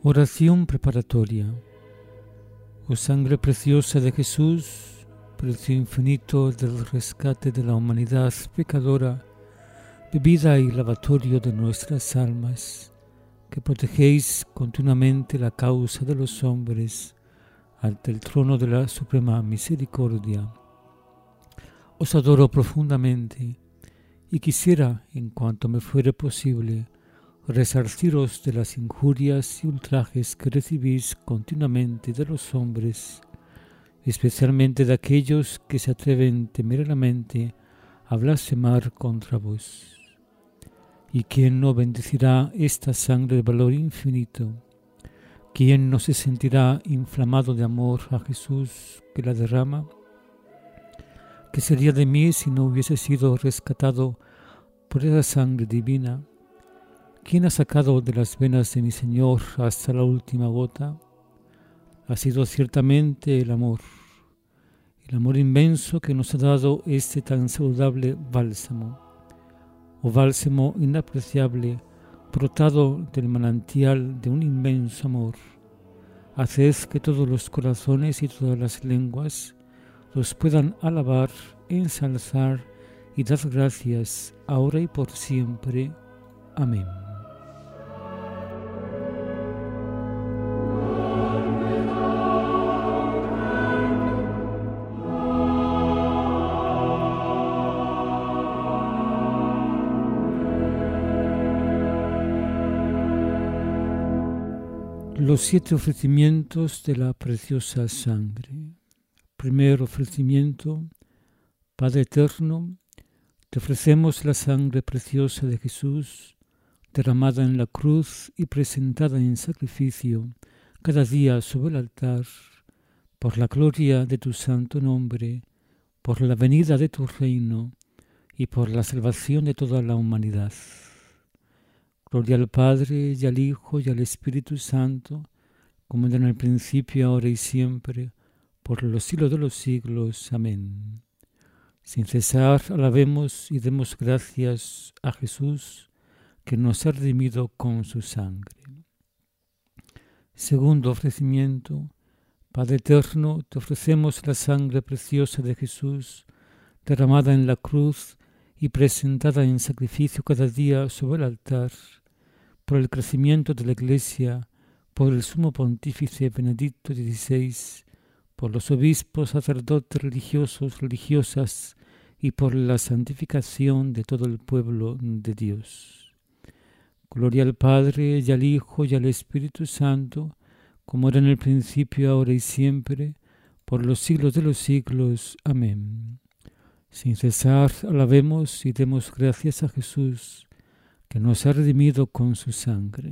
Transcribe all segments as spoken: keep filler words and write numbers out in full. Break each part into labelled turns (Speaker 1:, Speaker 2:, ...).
Speaker 1: Oración preparatoria. Oh sangre preciosa de Jesús, precio infinito del rescate de la humanidad pecadora, bebida y lavatorio de nuestras almas, que protegéis continuamente la causa de los hombres ante el trono de la suprema misericordia. Os adoro profundamente y quisiera, en cuanto me fuere posible, resarciros de las injurias y ultrajes que recibís continuamente de los hombres, especialmente de aquellos que se atreven temerariamente a blasfemar contra vos. ¿Y quién no bendecirá esta sangre de valor infinito? ¿Quién no se sentirá inflamado de amor a Jesús que la derrama? ¿Qué sería de mí si no hubiese sido rescatado por esa sangre divina? ¿Quién ha sacado de las venas de mi Señor hasta la última gota? Ha sido ciertamente el amor, el amor inmenso que nos ha dado este tan saludable bálsamo, o bálsamo inapreciable, brotado del manantial de un inmenso amor. Haced que todos los corazones y todas las lenguas los puedan alabar, ensalzar y dar gracias, ahora y por siempre. Amén. Los siete ofrecimientos de la preciosa sangre. Primer ofrecimiento. Padre eterno, te ofrecemos la sangre preciosa de Jesús, derramada en la cruz y presentada en sacrificio cada día sobre el altar, por la gloria de tu santo nombre, por la venida de tu reino y por la salvación de toda la humanidad. Gloria al Padre, y al Hijo, y al Espíritu Santo, como era en el principio, ahora y siempre, por los siglos de los siglos. Amén. Sin cesar, alabemos y demos gracias a Jesús, que nos ha redimido con su sangre. Segundo ofrecimiento. Padre eterno, te ofrecemos la sangre preciosa de Jesús, derramada en la cruz y presentada en sacrificio cada día sobre el altar, por el crecimiento de la Iglesia, por el sumo pontífice Benedicto dieciséis, por los obispos, sacerdotes, religiosos, religiosas y por la santificación de todo el pueblo de Dios. Gloria al Padre, y al Hijo, y al Espíritu Santo, como era en el principio, ahora y siempre, por los siglos de los siglos. Amén. Sin cesar, alabemos y demos gracias a Jesús, que nos ha redimido con su sangre.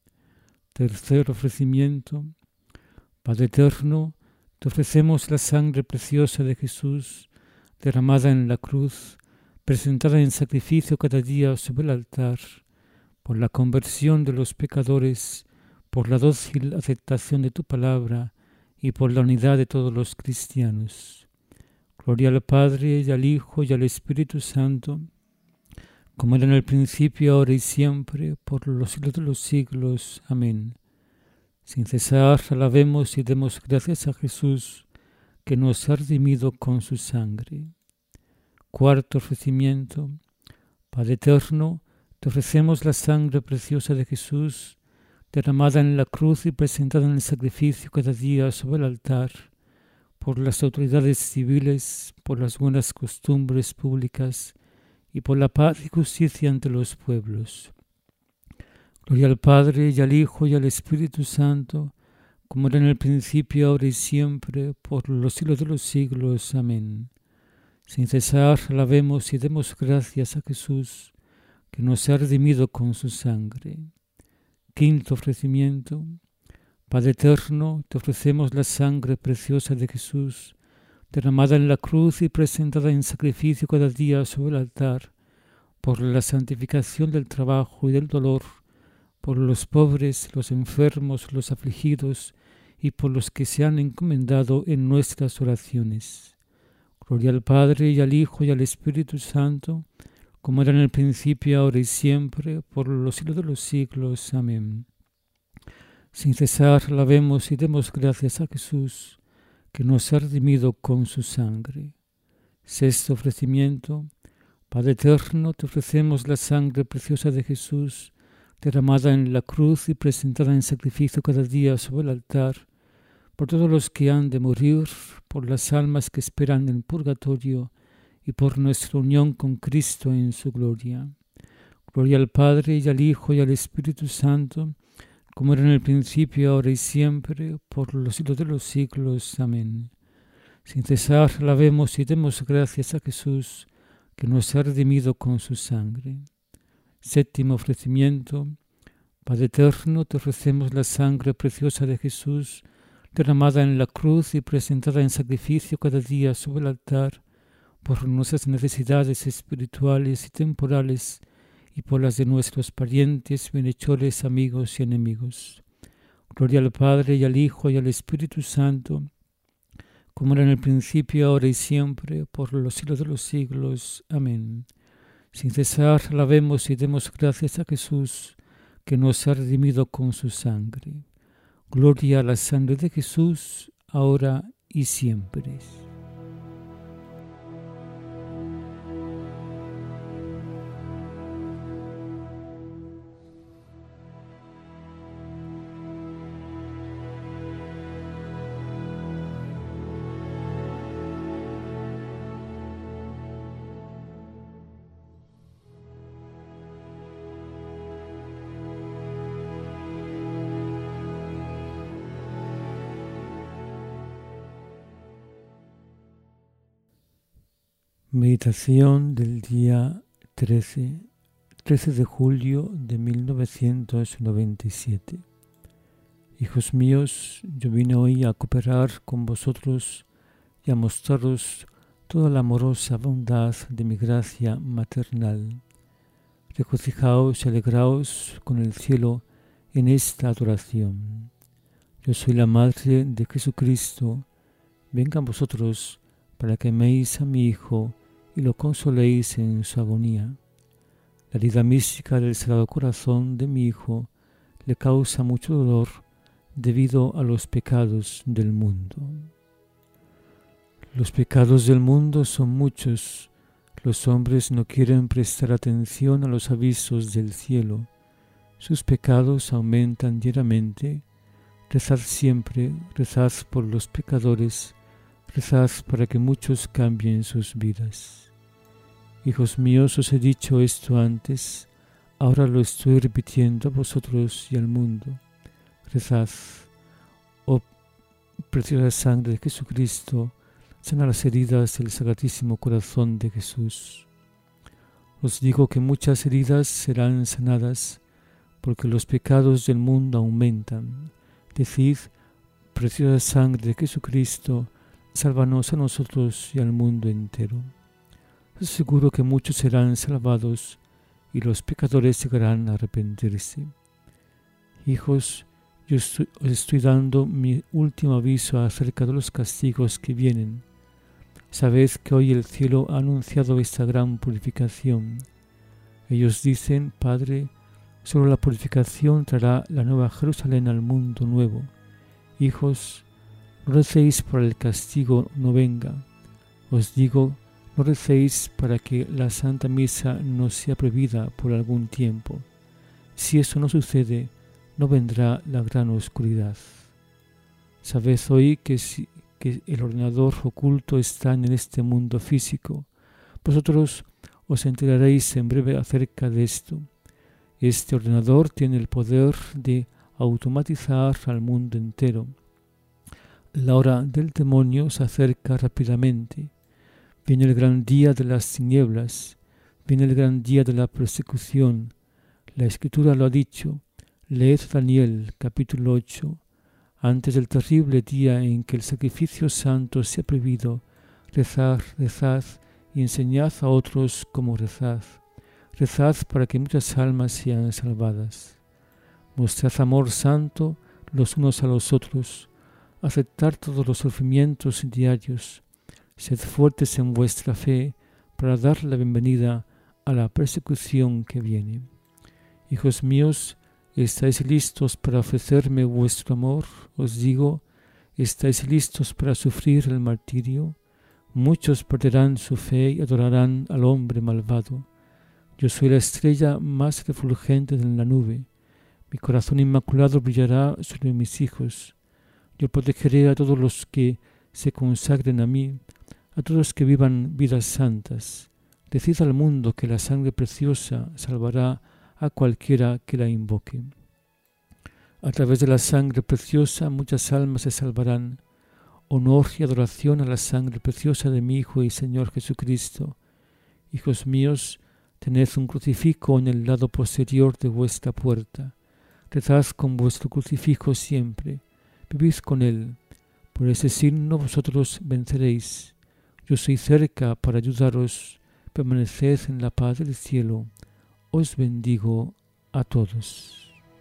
Speaker 1: Tercer ofrecimiento. Padre eterno, te ofrecemos la sangre preciosa de Jesús, derramada en la cruz, presentada en sacrificio cada día sobre el altar, por la conversión de los pecadores, por la dócil aceptación de tu palabra y por la unidad de todos los cristianos. Gloria al Padre, y al Hijo, y al Espíritu Santo, como era en el principio, ahora y siempre, por los siglos de los siglos. Amén. Sin cesar, alabemos y demos gracias a Jesús, que nos ha redimido con su sangre. Cuarto ofrecimiento. Padre eterno, te ofrecemos la sangre preciosa de Jesús, derramada en la cruz y presentada en el sacrificio cada día sobre el altar, por las autoridades civiles, por las buenas costumbres públicas y por la paz y justicia entre los pueblos. Gloria al Padre, y al Hijo, y al Espíritu Santo, como era en el principio, ahora y siempre, por los siglos de los siglos. Amén. Sin cesar, alabemos y demos gracias a Jesús, que nos ha redimido con su sangre. Quinto ofrecimiento. Padre eterno, te ofrecemos la sangre preciosa de Jesús, derramada en la cruz y presentada en sacrificio cada día sobre el altar, por la santificación del trabajo y del dolor, por los pobres, los enfermos, los afligidos y por los que se han encomendado en nuestras oraciones. Gloria al Padre, y al Hijo, y al Espíritu Santo, como era en el principio, ahora y siempre, por los siglos de los siglos. Amén. Sin cesar alabemos y demos gracias a Jesús, que nos ha redimido con su sangre. Sexto ofrecimiento. Padre eterno, te ofrecemos la sangre preciosa de Jesús, derramada en la cruz y presentada en sacrificio cada día sobre el altar, por todos los que han de morir, por las almas que esperan en el purgatorio y por nuestra unión con Cristo en su gloria. Gloria al Padre y al Hijo y al Espíritu Santo, como era en el principio, ahora y siempre, por los siglos de los siglos. Amén. Sin cesar alabemos y demos gracias a Jesús, que nos ha redimido con su sangre. Séptimo ofrecimiento. Padre eterno, te ofrecemos la sangre preciosa de Jesús, derramada en la cruz y presentada en sacrificio cada día sobre el altar, por nuestras necesidades espirituales y temporales, y por las de nuestros parientes, bienhechores, amigos y enemigos. Gloria al Padre y al Hijo y al Espíritu Santo, como era en el principio, ahora y siempre, por los siglos de los siglos. Amén. Sin cesar alabemos y demos gracias a Jesús, que nos ha redimido con su sangre. Gloria a la sangre de Jesús, ahora y siempre. Meditación del día trece, trece de julio de mil novecientos noventa y siete. Hijos míos, yo vine hoy a cooperar con vosotros y a mostraros toda la amorosa bondad de mi gracia maternal. Regocijaos y alegraos con el cielo en esta adoración. Yo soy la Madre de Jesucristo. Vengan vosotros para que améis a mi Hijo y lo consoléis en su agonía. La herida mística del Sagrado Corazón de mi Hijo le causa mucho dolor debido a los pecados del mundo. Los pecados del mundo son muchos. Los hombres no quieren prestar atención a los avisos del cielo. Sus pecados aumentan diariamente. Rezad siempre, rezad por los pecadores, rezad para que muchos cambien sus vidas. Hijos míos, os he dicho esto antes, ahora lo estoy repitiendo a vosotros y al mundo. Rezad, oh preciosa sangre de Jesucristo, sana las heridas del Sagradísimo Corazón de Jesús. Os digo que muchas heridas serán sanadas, porque los pecados del mundo aumentan. Decid, preciosa sangre de Jesucristo, sálvanos a nosotros y al mundo entero. Os aseguro que muchos serán salvados y los pecadores llegarán a arrepentirse. Hijos, yo estoy, os estoy dando mi último aviso acerca de los castigos que vienen. Sabed que hoy el cielo ha anunciado esta gran purificación. Ellos dicen, Padre, solo la purificación traerá la nueva Jerusalén al mundo nuevo. Hijos, no recéis para el castigo no venga. Os digo, no recéis para que la Santa Misa no sea prohibida por algún tiempo. Si eso no sucede, no vendrá la gran oscuridad. Sabed hoy que, si, que el ordenador oculto está en este mundo físico. Vosotros os enteraréis en breve acerca de esto. Este ordenador tiene el poder de automatizar al mundo entero. La hora del demonio se acerca rápidamente. Viene el gran día de las tinieblas, viene el gran día de la persecución. La Escritura lo ha dicho. Leed Daniel capítulo ocho. Antes del terrible día en que el sacrificio santo sea prohibido, rezad, rezad y enseñad a otros cómo rezad. Rezad para que muchas almas sean salvadas. Mostrad amor santo los unos a los otros. Aceptar todos los sufrimientos diarios. Sed fuertes en vuestra fe para dar la bienvenida a la persecución que viene. Hijos míos, ¿Estáis listos para ofrecerme vuestro amor? Os digo, ¿estáis listos para sufrir el martirio? Muchos perderán su fe y adorarán al hombre malvado. Yo soy la estrella más refulgente de la nube. Mi corazón inmaculado brillará sobre mis hijos. Yo protegeré a todos los que se consagren a mí, a todos los que vivan vidas santas. Decid al mundo que la sangre preciosa salvará a cualquiera que la invoque. A través de la sangre preciosa muchas almas se salvarán. Honor y adoración a la sangre preciosa de mi Hijo y Señor Jesucristo. Hijos míos, tened un crucifijo en el lado posterior de vuestra puerta. Rezad con vuestro crucifijo siempre. Vivid con él. Por ese signo vosotros venceréis. Yo soy cerca para ayudaros. Permaneced en la paz del cielo. Os bendigo a todos.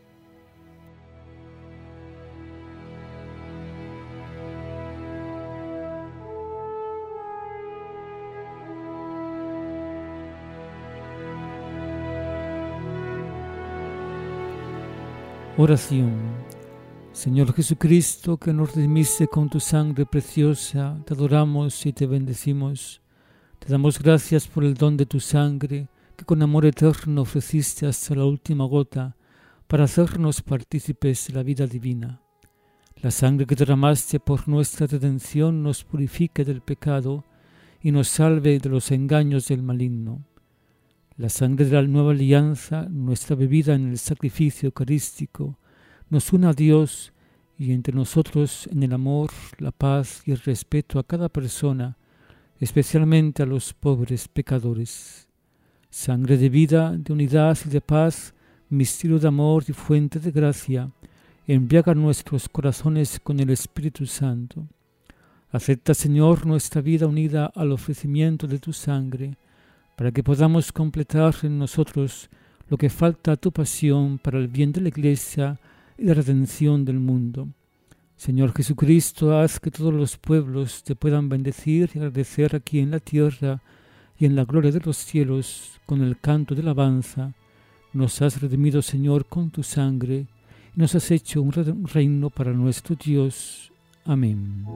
Speaker 1: Oración. Señor Jesucristo, que nos redimiste con tu sangre preciosa, te adoramos y te bendecimos. Te damos gracias por el don de tu sangre, que con amor eterno ofreciste hasta la última gota, para hacernos partícipes de la vida divina. La sangre que derramaste por nuestra redención nos purifique del pecado y nos salve de los engaños del maligno. La sangre de la nueva alianza, nuestra bebida en el sacrificio eucarístico, nos une a Dios y entre nosotros en el amor, la paz y el respeto a cada persona, especialmente a los pobres pecadores. Sangre de vida, de unidad y de paz, misterio de amor y fuente de gracia, embriaga nuestros corazones con el Espíritu Santo. Acepta, Señor, nuestra vida unida al ofrecimiento de tu sangre, para que podamos completar en nosotros lo que falta a tu pasión para el bien de la Iglesia y la redención del mundo. Señor Jesucristo, haz que todos los pueblos te puedan bendecir y agradecer aquí en la tierra y en la gloria de los cielos con el canto de alabanza. Nos has redimido, Señor, con tu sangre y nos has hecho un reino para nuestro Dios. Amén.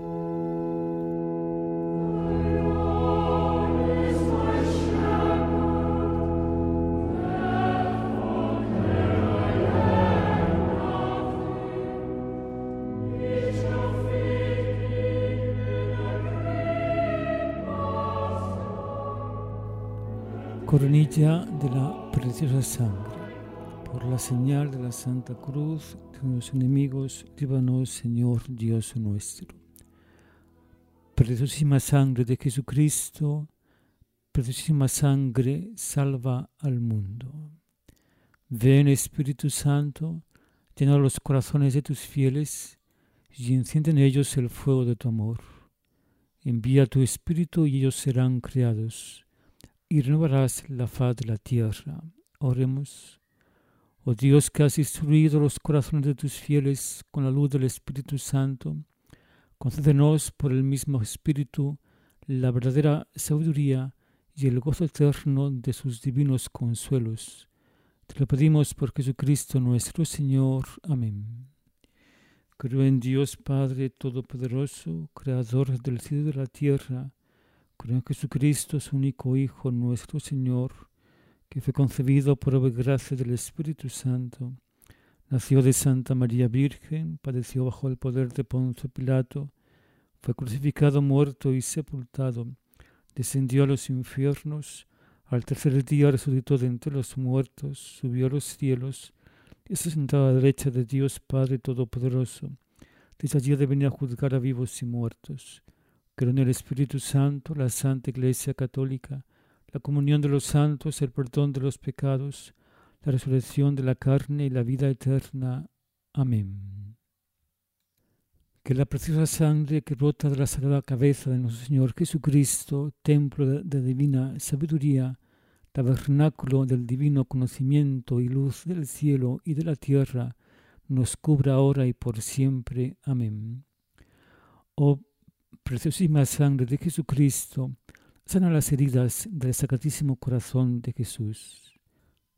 Speaker 1: Coronilla de la preciosa sangre. Por la señal de la Santa Cruz de los enemigos, líbranos, Señor Dios nuestro. Preciosísima sangre de Jesucristo, preciosísima sangre, salva al mundo. Ven, Espíritu Santo, llena los corazones de tus fieles y enciende en ellos el fuego de tu amor. Envía tu Espíritu y ellos serán creados, y renovarás la faz de la tierra. Oremos. Oh Dios, que has instruido los corazones de tus fieles con la luz del Espíritu Santo, concédenos por el mismo Espíritu la verdadera sabiduría y el gozo eterno de sus divinos consuelos. Te lo pedimos por Jesucristo nuestro Señor. Amén. Creo en Dios Padre Todopoderoso, Creador del cielo y de la tierra. Creo en Jesucristo, su único Hijo, nuestro Señor, que fue concebido por obra y gracia del Espíritu Santo. Nació de Santa María Virgen, padeció bajo el poder de Poncio Pilato, fue crucificado, muerto y sepultado, descendió a los infiernos, al tercer día resucitó de entre los muertos, subió a los cielos, y está sentado a la derecha de Dios Padre Todopoderoso. Desde allí ha de venir a juzgar a vivos y muertos. Creo en el Espíritu Santo, la Santa Iglesia Católica, la comunión de los santos, el perdón de los pecados, la resurrección de la carne y la vida eterna. Amén. Que la preciosa sangre que brota de la sagrada cabeza de nuestro Señor Jesucristo, templo de, de divina sabiduría, tabernáculo del divino conocimiento y luz del cielo y de la tierra, nos cubra ahora y por siempre. Amén. Oh preciosísima sangre de Jesucristo, sana las heridas del Sacratísimo Corazón de Jesús.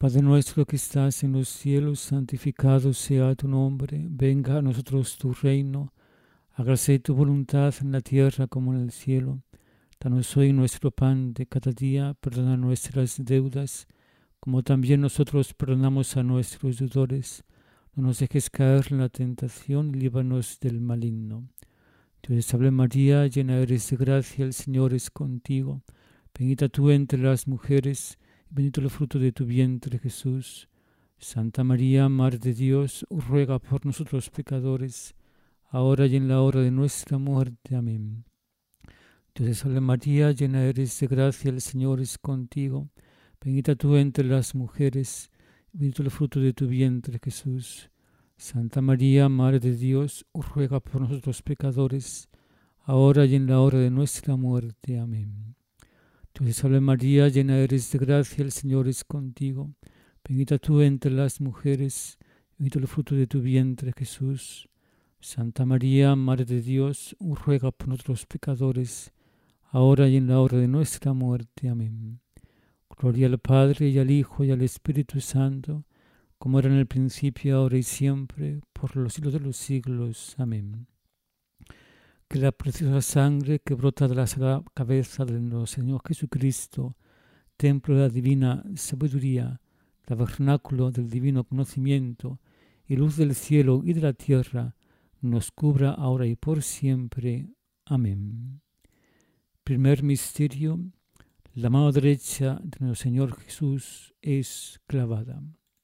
Speaker 1: Padre nuestro que estás en los cielos, santificado sea tu nombre. Venga a nosotros tu reino. Hágase tu voluntad en la tierra como en el cielo. Danos hoy nuestro pan de cada día. Perdona nuestras deudas, como también nosotros perdonamos a nuestros deudores. No nos dejes caer en la tentación y líbranos del maligno. Dios te salve María, llena eres de gracia, el Señor es contigo. Bendita tú entre las mujeres, y bendito el fruto de tu vientre, Jesús. Santa María, Madre de Dios, ruega por nosotros pecadores, ahora y en la hora de nuestra muerte. Amén. Dios te salve María, llena eres de gracia, el Señor es contigo. Bendita tú entre las mujeres, y bendito el fruto de tu vientre, Jesús. Santa María, Madre de Dios, ruega por nosotros pecadores, ahora y en la hora de nuestra muerte. Amén. Dios te salve María, llena eres de gracia, el Señor es contigo. Bendita tú entre las mujeres, bendito el fruto de tu vientre, Jesús. Santa María, Madre de Dios, ruega por nosotros pecadores, ahora y en la hora de nuestra muerte. Amén. Gloria al Padre, y al Hijo, y al Espíritu Santo, como era en el principio, ahora y siempre, por los siglos de los siglos. Amén. Que la preciosa sangre que brota de la sagrada cabeza de nuestro Señor Jesucristo, templo de la divina sabiduría, tabernáculo del divino conocimiento, y luz del cielo y de la tierra, nos cubra ahora y por siempre. Amén. Primer misterio: la mano derecha de nuestro Señor Jesús es clavada.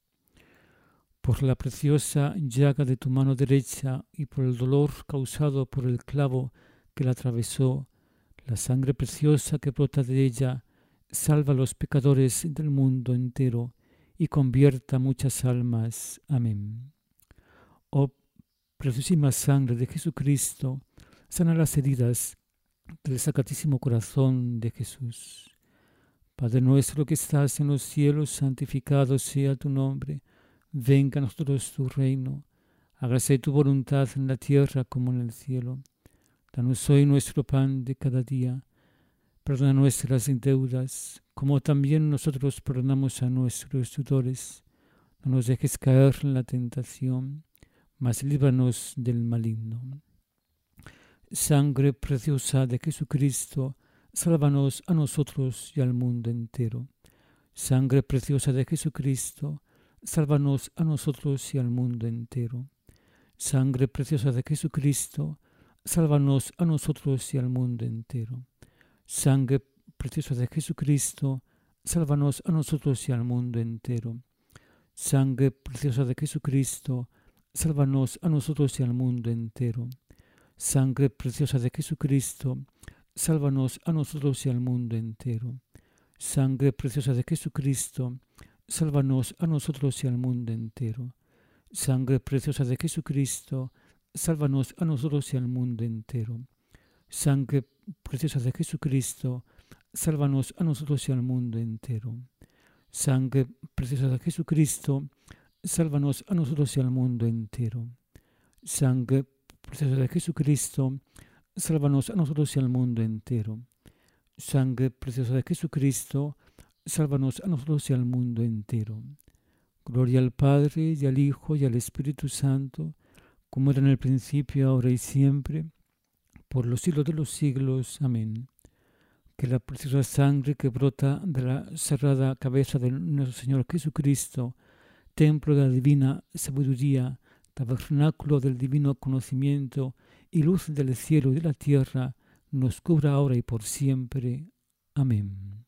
Speaker 1: Por la preciosa llaga de tu mano derecha y por el dolor causado por el clavo que la atravesó, la sangre preciosa que brota de ella salva a los pecadores del mundo entero y convierta muchas almas. Amén. Oh preciosísima sangre de Jesucristo, sana las heridas del Sacratísimo Corazón de Jesús. Padre nuestro que estás en los cielos, santificado sea tu nombre. Venga a nosotros tu reino. Hágase tu voluntad en la tierra como en el cielo. Danos hoy nuestro pan de cada día. Perdona nuestras deudas, como también nosotros perdonamos a nuestros deudores. No nos dejes caer en la tentación, mas líbranos del maligno. Sangre preciosa de Jesucristo, sálvanos a nosotros y al mundo entero. Sangre preciosa de Jesucristo, sálvanos a nosotros y al mundo entero. Sangre preciosa de Jesucristo, sálvanos a nosotros y al mundo entero. Sangre preciosa de Jesucristo, sálvanos a nosotros y al mundo entero. Sangre preciosa de Jesucristo, sálvanos a nosotros y al mundo entero. Sangre preciosa de Jesucristo, sálvanos a nosotros y al mundo entero. Sangre preciosa de Jesucristo, sálvanos a nosotros y al mundo entero. Sangre preciosa de Jesucristo, sálvanos a nosotros y al mundo entero. Sangre preciosa de Jesucristo, sálvanos a nosotros y al mundo entero. Sangre preciosa de Jesucristo, sálvanos a nosotros y al mundo entero. Sangre preciosa de Jesucristo, sálvanos a nosotros y al mundo entero. Sangre preciosa de Jesucristo, sálvanos a nosotros y al mundo entero. Gloria al Padre, y al Hijo, y al Espíritu Santo, como era en el principio, ahora y siempre, por los siglos de los siglos. Amén. Que la preciosa sangre que brota de la sagrada cabeza de nuestro Señor Jesucristo, templo de la divina sabiduría, tabernáculo del divino conocimiento y luz del cielo y de la tierra, nos cubra ahora y por siempre. Amén.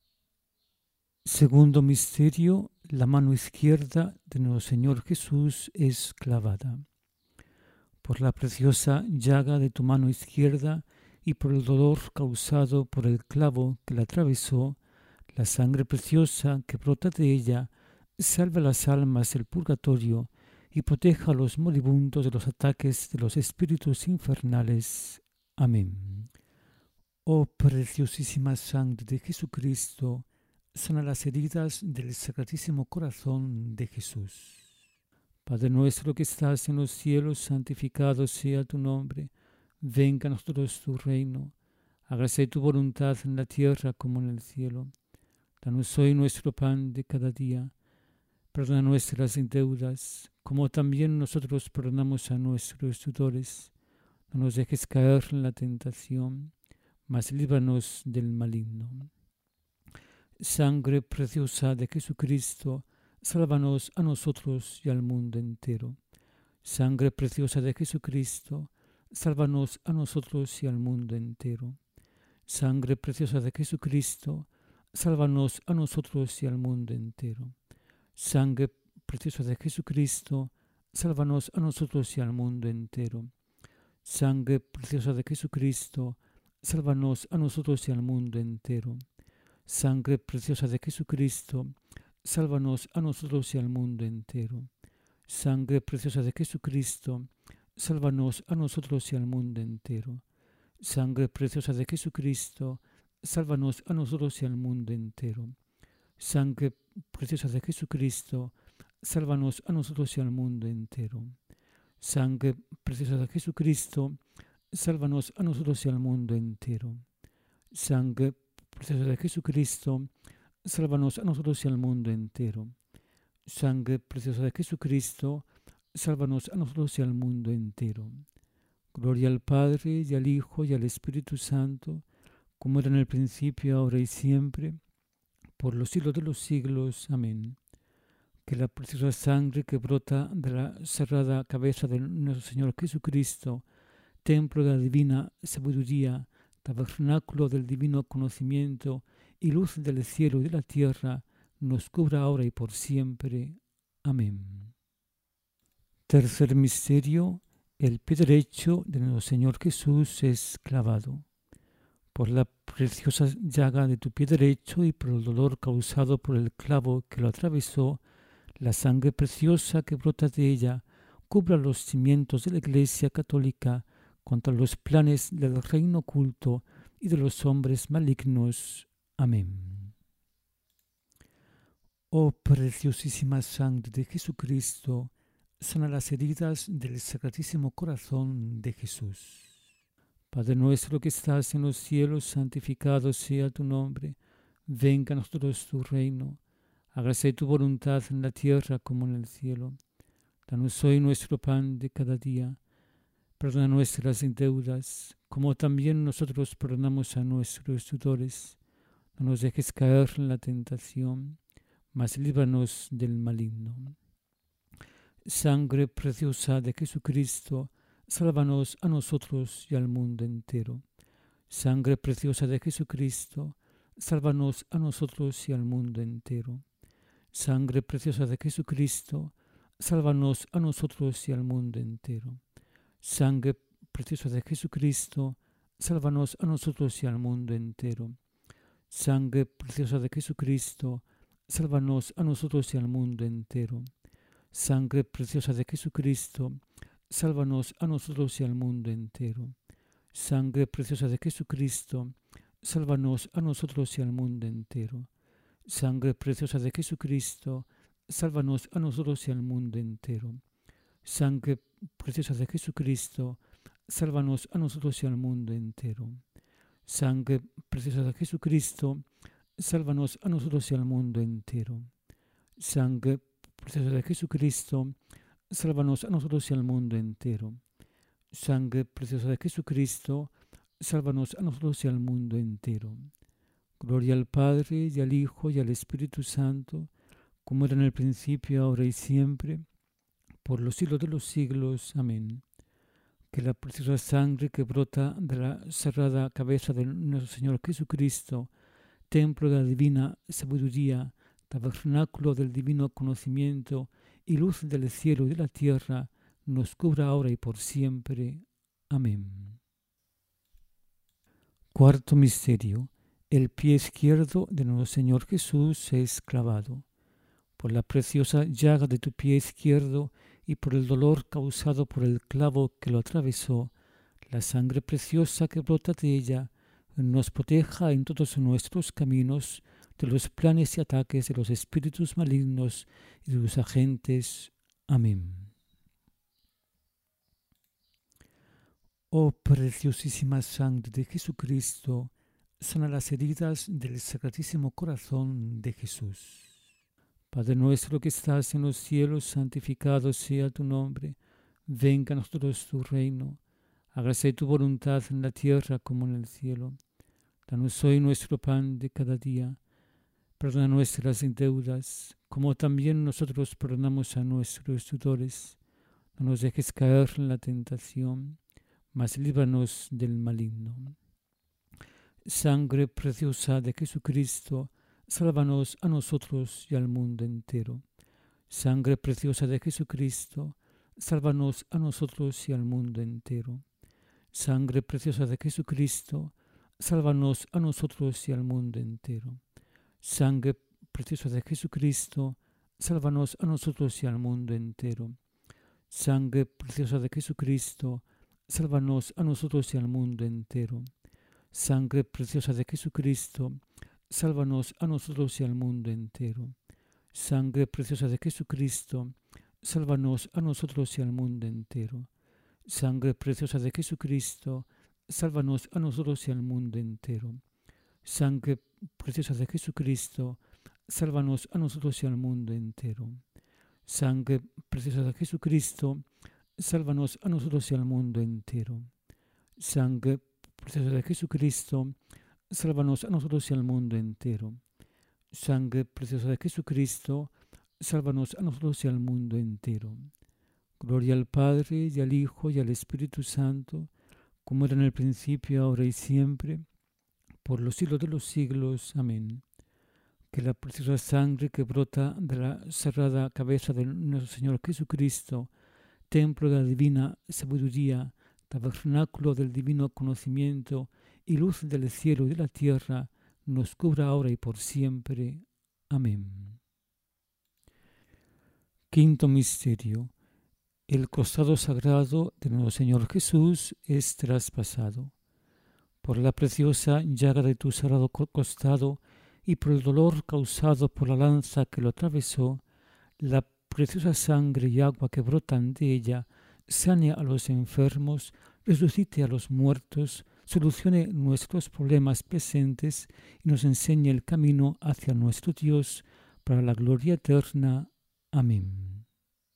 Speaker 1: Segundo misterio: la mano izquierda de nuestro Señor Jesús es clavada. Por la preciosa llaga de tu mano izquierda y por el dolor causado por el clavo que la atravesó, la sangre preciosa que brota de ella salve las almas del purgatorio y proteja a los moribundos de los ataques de los espíritus infernales. Amén. Oh preciosísima sangre de Jesucristo, sana las heridas del Sacratísimo Corazón de Jesús. Padre nuestro que estás en los cielos, santificado sea tu nombre. Venga a nosotros tu reino. Hágase tu voluntad en la tierra como en el cielo. Danos hoy nuestro pan de cada día. Perdona nuestras deudas, como también nosotros perdonamos a nuestros deudores. No nos dejes caer en la tentación, mas líbranos del maligno. Sangre preciosa de Jesucristo, sálvanos a nosotros y al mundo entero. Sangre preciosa de Jesucristo, sálvanos a nosotros y al mundo entero. Sangre preciosa de Jesucristo, sálvanos a nosotros y al mundo entero. Sangre preciosa de Jesucristo, sálvanos a nosotros y al mundo entero. Sangre preciosa de Jesucristo, sálvanos a nosotros y al mundo entero. Sangre preciosa de Jesucristo, sálvanos a nosotros y al mundo entero. Sangre preciosa de Jesucristo, sálvanos a nosotros y al mundo entero. Sangre preciosa de Jesucristo, sálvanos a nosotros y al mundo entero. Sangre preciosa de Jesucristo, sálvanos a nosotros y al mundo entero. Sangre preciosa de Jesucristo, sálvanos a nosotros y al mundo entero. Sangre preciosa de Jesucristo, sálvanos a nosotros y al mundo entero. Sangre preciosa de Jesucristo, sálvanos a nosotros y al mundo entero. Gloria al Padre, y al Hijo, y al Espíritu Santo, como era en el principio, ahora y siempre, por los siglos de los siglos. Amén. Que la preciosa sangre que brota de la sagrada cabeza de nuestro Señor Jesucristo, templo de la divina sabiduría, tabernáculo del divino conocimiento y luz del cielo y de la tierra, nos cubra ahora y por siempre. Amén. Tercer misterio: el pie derecho de nuestro Señor Jesús es clavado. Por la preciosa llaga de tu pie derecho y por el dolor causado por el clavo que lo atravesó, la sangre preciosa que brota de ella cubra los cimientos de la Iglesia católica contra los planes del reino oculto y de los hombres malignos. Amén. Oh preciosísima sangre de Jesucristo, sana las heridas del Sacratísimo Corazón de Jesús. Padre nuestro que estás en los cielos, santificado sea tu nombre. Venga a nosotros tu reino. Hágase tu voluntad en la tierra como en el cielo. Danos hoy nuestro pan de cada día. Perdona nuestras deudas, como también nosotros perdonamos a nuestros deudores. No nos dejes caer en la tentación, mas líbranos del maligno. Sangre preciosa de Jesucristo, sálvanos a nosotros y al mundo entero. Sangre preciosa de Jesucristo, sálvanos a nosotros y al mundo entero. Sangre preciosa de Jesucristo, sálvanos a nosotros y al mundo entero. Sangre preciosa de Jesucristo, sálvanos a nosotros y al mundo entero. Sangre preciosa de Jesucristo, sálvanos a nosotros y al mundo entero. Sangre preciosa de Jesucristo, sálvanos a nosotros y al mundo entero. Sangre preciosa de Jesucristo, sálvanos a nosotros y al mundo entero. Sangre preciosa de Jesucristo, sálvanos a nosotros y al mundo entero. Sangre preciosa de Jesucristo, sálvanos a nosotros y al mundo entero. Sangre preciosa de Jesucristo, sálvanos a nosotros y al mundo entero. Sangre preciosa de Jesucristo, sálvanos a nosotros y al mundo entero. Sangre preciosa de Jesucristo, sálvanos a nosotros y al mundo entero. Gloria al Padre, y al Hijo, y al Espíritu Santo, como era en el principio, ahora y siempre, por los siglos de los siglos. Amén. Que la preciosa sangre que brota de la sagrada cabeza de nuestro Señor Jesucristo, templo de la divina sabiduría, tabernáculo del divino conocimiento y luz del cielo y de la tierra, nos cubra ahora y por siempre. Amén. Cuarto misterio: el pie izquierdo de nuestro Señor Jesús es clavado. Por la preciosa llaga de tu pie izquierdo y por el dolor causado por el clavo que lo atravesó, la sangre preciosa que brota de ella nos proteja en todos nuestros caminos de los planes y ataques de los espíritus malignos y de sus agentes. Amén. Oh preciosísima sangre de Jesucristo, sana las heridas del Sacratísimo Corazón de Jesús. Padre nuestro que estás en los cielos, santificado sea tu nombre. Venga a nosotros tu reino. Hágase tu voluntad en la tierra como en el cielo. Danos hoy nuestro pan de cada día. Perdona nuestras deudas, como también nosotros perdonamos a nuestros deudores. No nos dejes caer en la tentación, mas líbranos del maligno. Sangre preciosa de Jesucristo, sálvanos a nosotros y al mundo entero. Sangre preciosa de Jesucristo, sálvanos a nosotros y al mundo entero. Sangre preciosa de Jesucristo, sálvanos a nosotros y al mundo entero. Sangre preciosa de Jesucristo, sálvanos a nosotros y al mundo entero. Sangre preciosa de Jesucristo, sálvanos a nosotros y al mundo entero. Sangre preciosa de Jesucristo, sálvanos a nosotros y al mundo entero. Sangre preciosa de Jesucristo, sálvanos a nosotros y al mundo entero. Sangre preciosa de Jesucristo, sálvanos a nosotros y al mundo entero. Sangre preciosa de Jesucristo, sálvanos a nosotros y al mundo entero. Sangre preciosa de Jesucristo, sálvanos a nosotros y al mundo entero. Sangre preciosa de Jesucristo, sálvanos a nosotros y al mundo entero. Sangre preciosa de Jesucristo, sálvanos a nosotros y al mundo entero. Gloria al Padre, y al Hijo, y al Espíritu Santo, como era en el principio, ahora y siempre, por los siglos de los siglos. Amén. Que la preciosa sangre que brota de la sagrada cabeza de nuestro Señor Jesucristo, templo de la divina sabiduría, tabernáculo del divino conocimiento y luz del cielo y de la tierra, nos cubra ahora y por siempre. Amén. Quinto misterio. El costado sagrado de nuestro Señor Jesús es traspasado. Por la preciosa llaga de tu sagrado costado y por el dolor causado por la lanza que lo atravesó, la preciosa sangre y agua que brotan de ella sane a los enfermos, resucite a los muertos, solucione nuestros problemas presentes y nos enseñe el camino hacia nuestro Dios para la gloria eterna. Amén.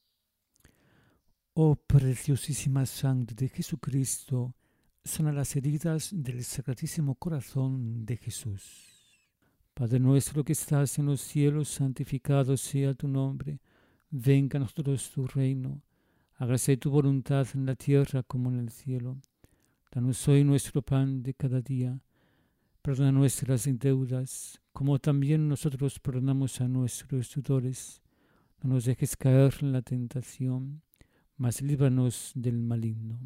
Speaker 1: Oh preciosísima sangre de Jesucristo, sana las heridas del Sacratísimo Corazón de Jesús. Padre nuestro que estás en los cielos, santificado sea tu nombre. Venga a nosotros tu reino. Hágase tu voluntad en la tierra como en el cielo. Danos hoy nuestro pan de cada día. Perdona nuestras deudas, como también nosotros perdonamos a nuestros deudores. No nos dejes caer en la tentación, mas líbranos del maligno.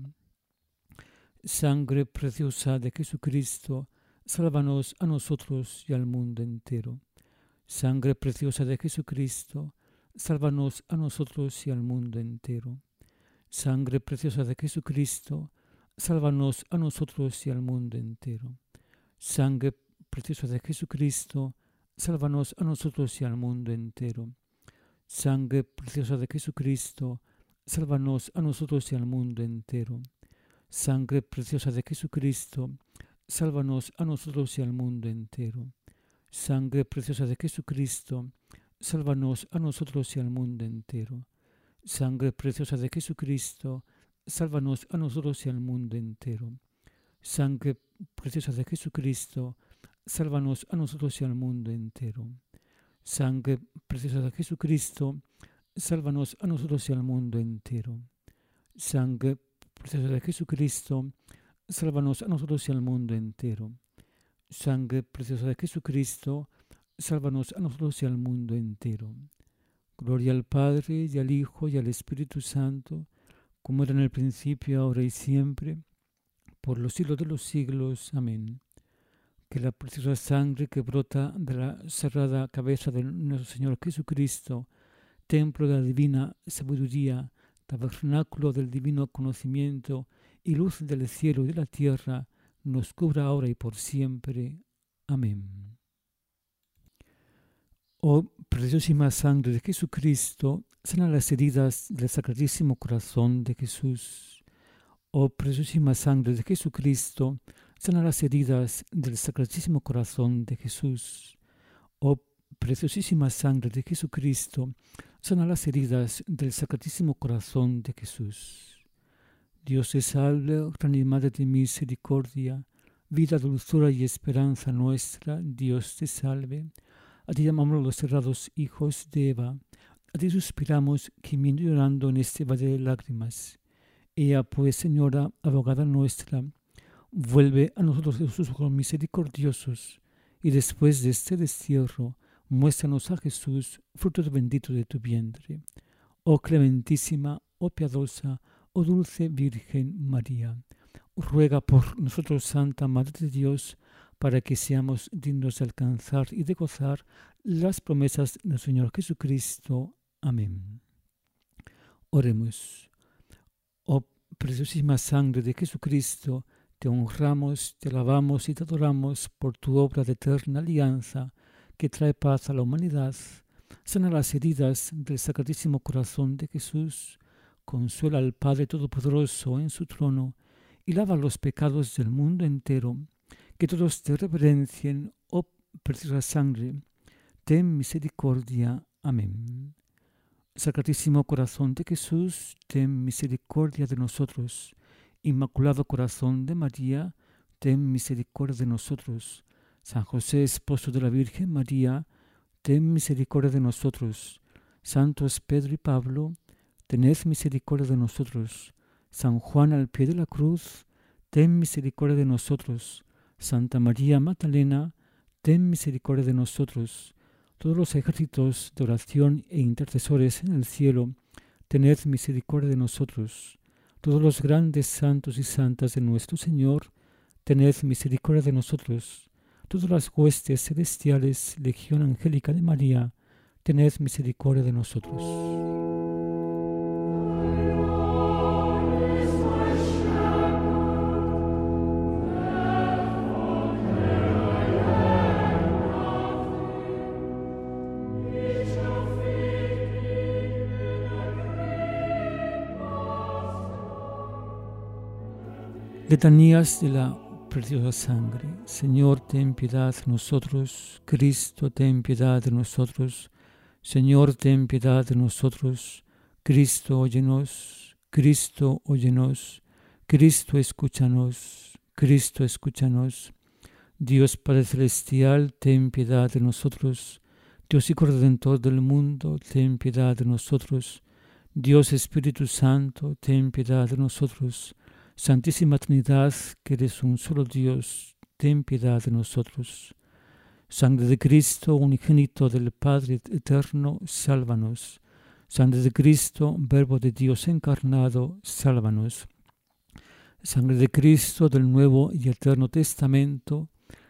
Speaker 1: Sangre preciosa de Jesucristo, sálvanos a nosotros y al mundo entero. Sangre preciosa de Jesucristo, sálvanos a nosotros y al mundo entero. Sangre preciosa de Jesucristo, sálvanos a nosotros y al mundo entero. Sangre preciosa de Jesucristo, sálvanos a nosotros y al mundo entero. Sangre preciosa de Jesucristo, sálvanos a nosotros y al mundo entero. Sangre preciosa de Jesucristo, sálvanos a nosotros y al mundo entero. Sangre preciosa de Jesucristo, sálvanos a nosotros y al mundo entero. Sangre preciosa de Jesucristo, sálvanos a nosotros y al mundo entero. Sangre preciosa de Jesucristo, sálvanos a nosotros y al mundo entero. Sangre preciosa de Jesucristo, sálvanos a nosotros y al mundo entero. Sangre preciosa de Jesucristo, sálvanos a nosotros y al mundo entero. Sangre preciosa de Jesucristo, sálvanos a nosotros y al mundo entero. Gloria al Padre, y al Hijo, y al Espíritu Santo, como era en el principio, ahora y siempre, por los siglos de los siglos. Amén. Que la preciosa sangre que brota de la sagrada cabeza de nuestro Señor Jesucristo, templo de la divina sabiduría, tabernáculo del divino conocimiento y luz del cielo y de la tierra, nos cubra ahora y por siempre. Amén. Oh preciosísima sangre de Jesucristo, sana las heridas del Sacratísimo Corazón de Jesús. Oh preciosísima sangre de Jesucristo, sana las heridas del Sacratísimo Corazón de Jesús. Oh preciosísima sangre de Jesucristo, sana las heridas del Sacratísimo Corazón de Jesús. Dios te salve, Gran Madre de misericordia, vida, dulzura y esperanza nuestra. Dios te salve. A ti llamamos los cerrados hijos de Eva. A ti suspiramos, gimiendo y llorando en este valle de lágrimas. Ea pues, Señora, abogada nuestra, vuelve a nosotros sus ojos misericordiosos, y después de este destierro, muéstranos a Jesús, fruto bendito de tu vientre. Oh clementísima, oh piadosa, oh dulce Virgen María, ruega por nosotros, Santa Madre de Dios, para que seamos dignos de alcanzar y de gozar las promesas del Señor Jesucristo. Amén. Oremos. Oh preciosísima sangre de Jesucristo, te honramos, te alabamos y te adoramos por tu obra de eterna alianza que trae paz a la humanidad, sana las heridas del Sacratísimo Corazón de Jesús, consuela al Padre Todopoderoso en su trono y lava los pecados del mundo entero. Que todos te reverencien, oh preciosa sangre, ten misericordia. Amén. Sacratísimo Corazón de Jesús, ten misericordia de nosotros. Inmaculado Corazón de María, ten misericordia de nosotros. San José, esposo de la Virgen María, ten misericordia de nosotros. Santos Pedro y Pablo, tened misericordia de nosotros. San Juan al pie de la cruz, ten misericordia de nosotros. Santa María Magdalena, ten misericordia de nosotros. Todos los ejércitos de oración e intercesores en el cielo, tened misericordia de nosotros. Todos los grandes santos y santas de nuestro Señor, tened misericordia de nosotros. Todas las huestes celestiales, legión angélica de María, tened misericordia de nosotros. Letanías de la preciosa sangre. Señor, ten piedad de nosotros. Cristo, ten piedad de nosotros. Señor, ten piedad de nosotros. Cristo, óyenos. Cristo, óyenos. Cristo, escúchanos. Cristo, escúchanos. Dios Padre Celestial, ten piedad de nosotros. Dios Hijo Redentor del mundo, ten piedad de nosotros. Dios Espíritu Santo, ten piedad de nosotros. Santísima Trinidad, que eres un solo Dios, ten piedad de nosotros. Sangre de Cristo, unigénito del Padre eterno, sálvanos. Sangre de Cristo, Verbo de Dios encarnado, sálvanos. Sangre de Cristo del Nuevo y Eterno Testamento,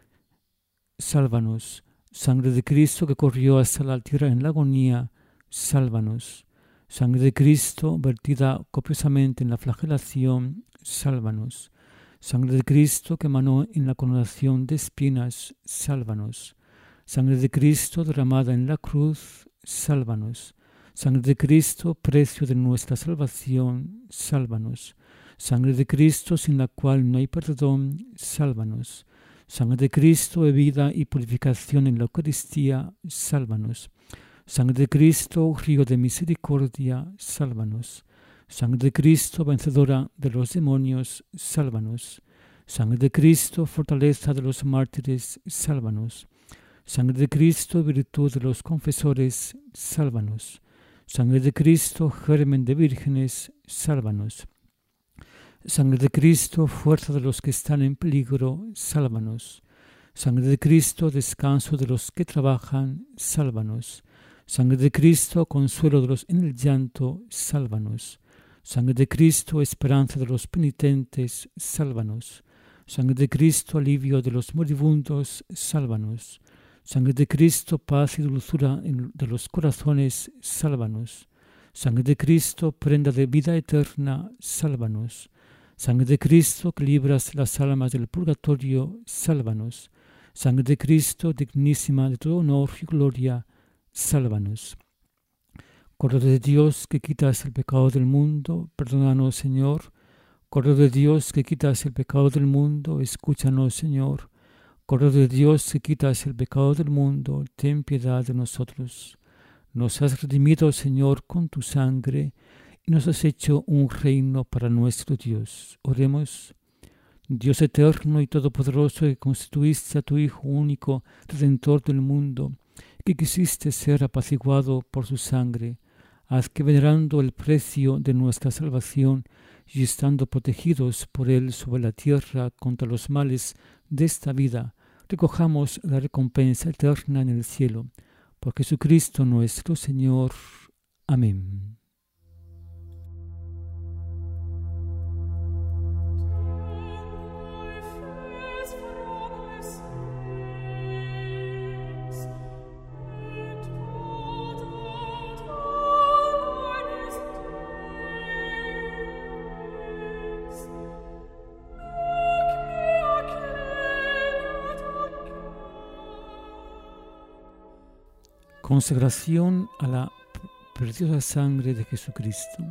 Speaker 1: sálvanos. Sangre de Cristo que corrió hasta la tierra en la agonía, sálvanos. Sangre de Cristo vertida copiosamente en la flagelación, sálvanos. Sangre de Cristo que emanó en la coronación de espinas, sálvanos. Sangre de Cristo derramada en la cruz, sálvanos. Sangre de Cristo, precio de nuestra salvación, sálvanos. Sangre de Cristo sin la cual no hay perdón, sálvanos. Sangre de Cristo, bebida y purificación en la Eucaristía, sálvanos. Sangre de Cristo, río de misericordia, sálvanos. Sangre de Cristo, vencedora de los demonios, sálvanos. Sangre de Cristo, fortaleza de los mártires, sálvanos. Sangre de Cristo, virtud de los confesores, sálvanos. Sangre de Cristo, germen de vírgenes, sálvanos. Sangre de Cristo, fuerza de los que están en peligro, sálvanos. Sangre de Cristo, descanso de los que trabajan, sálvanos. Sangre de Cristo, consuelo de los en el llanto, sálvanos. Sangre de Cristo, esperanza de los penitentes, sálvanos. Sangre de Cristo, alivio de los moribundos, sálvanos. Sangre de Cristo, paz y dulzura de los corazones, sálvanos. Sangre de Cristo, prenda de vida eterna, sálvanos. Sangre de Cristo, que libras las almas del purgatorio, sálvanos. Sangre de Cristo, dignísima de todo honor y gloria, sálvanos. Cordero de Dios, que quitas el pecado del mundo, perdónanos, Señor. Cordero de Dios, que quitas el pecado del mundo, escúchanos, Señor. Cordero de Dios, que quitas el pecado del mundo, ten piedad de nosotros. Nos has redimido, Señor, con tu sangre, y nos has hecho un reino para nuestro Dios. Oremos. Dios eterno y todopoderoso, que constituiste a tu Hijo único, Redentor del mundo, que quisiste ser apaciguado por su sangre, haz que, venerando el precio de nuestra salvación y estando protegidos por él sobre la tierra contra los males de esta vida, recojamos la recompensa eterna en el cielo. Por Jesucristo nuestro Señor. Amén. Consagración a la preciosa sangre de Jesucristo.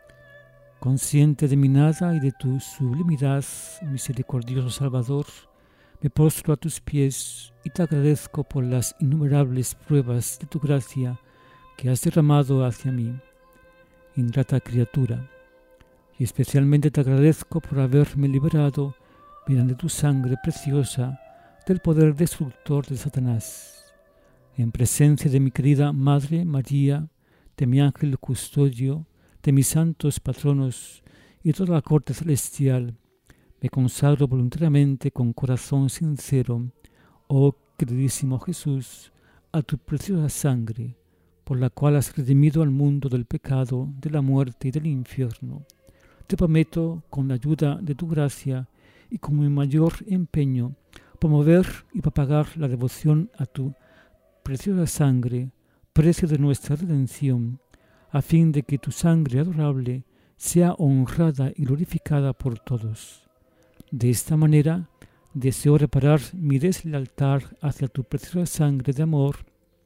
Speaker 1: Consciente de mi nada y de tu sublimidad, misericordioso Salvador, me postro a tus pies y te agradezco por las innumerables pruebas de tu gracia que has derramado hacia mí, ingrata criatura, y especialmente te agradezco por haberme liberado, mediante tu sangre preciosa, del poder destructor de Satanás. En presencia de mi querida Madre María, de mi ángel custodio, de mis santos patronos y de toda la corte celestial, me consagro voluntariamente con corazón sincero, oh queridísimo Jesús, a tu preciosa sangre, por la cual has redimido al mundo del pecado, de la muerte y del infierno. Te prometo, con la ayuda de tu gracia y con mi mayor empeño, promover y propagar la devoción a tu preciosa sangre, precio de nuestra redención, a fin de que tu sangre adorable sea honrada y glorificada por todos. De esta manera, deseo reparar mi deslealtad hacia tu preciosa sangre de amor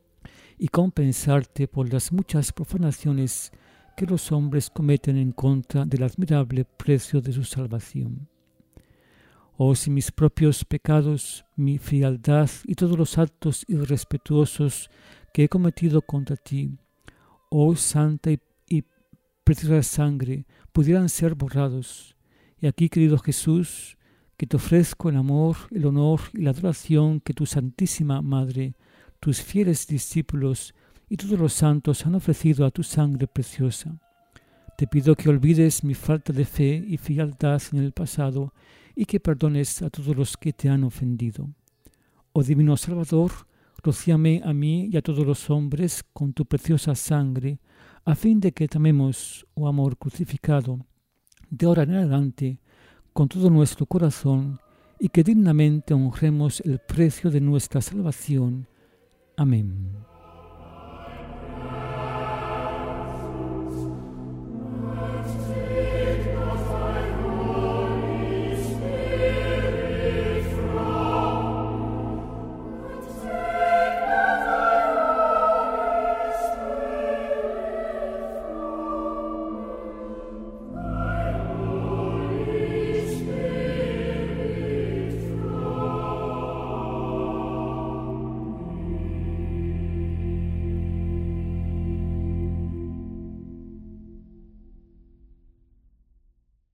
Speaker 1: y compensarte por las muchas profanaciones que los hombres cometen en contra del admirable precio de su salvación. Oh, si mis propios pecados, mi frialdad y todos los actos irrespetuosos que he cometido contra ti, oh santa y, y preciosa sangre, pudieran ser borrados. Y aquí, querido Jesús, que te ofrezco el amor, el honor y la adoración que tu Santísima Madre, tus fieles discípulos y todos los santos han ofrecido a tu sangre preciosa. Te pido que olvides mi falta de fe y frialdad en el pasado y que perdones a todos los que te han ofendido. Oh divino Salvador, rocíame a mí y a todos los hombres con tu preciosa sangre, a fin de que te amemos, oh amor crucificado, de ahora en adelante, con todo nuestro corazón, y que dignamente honremos el precio de nuestra salvación. Amén.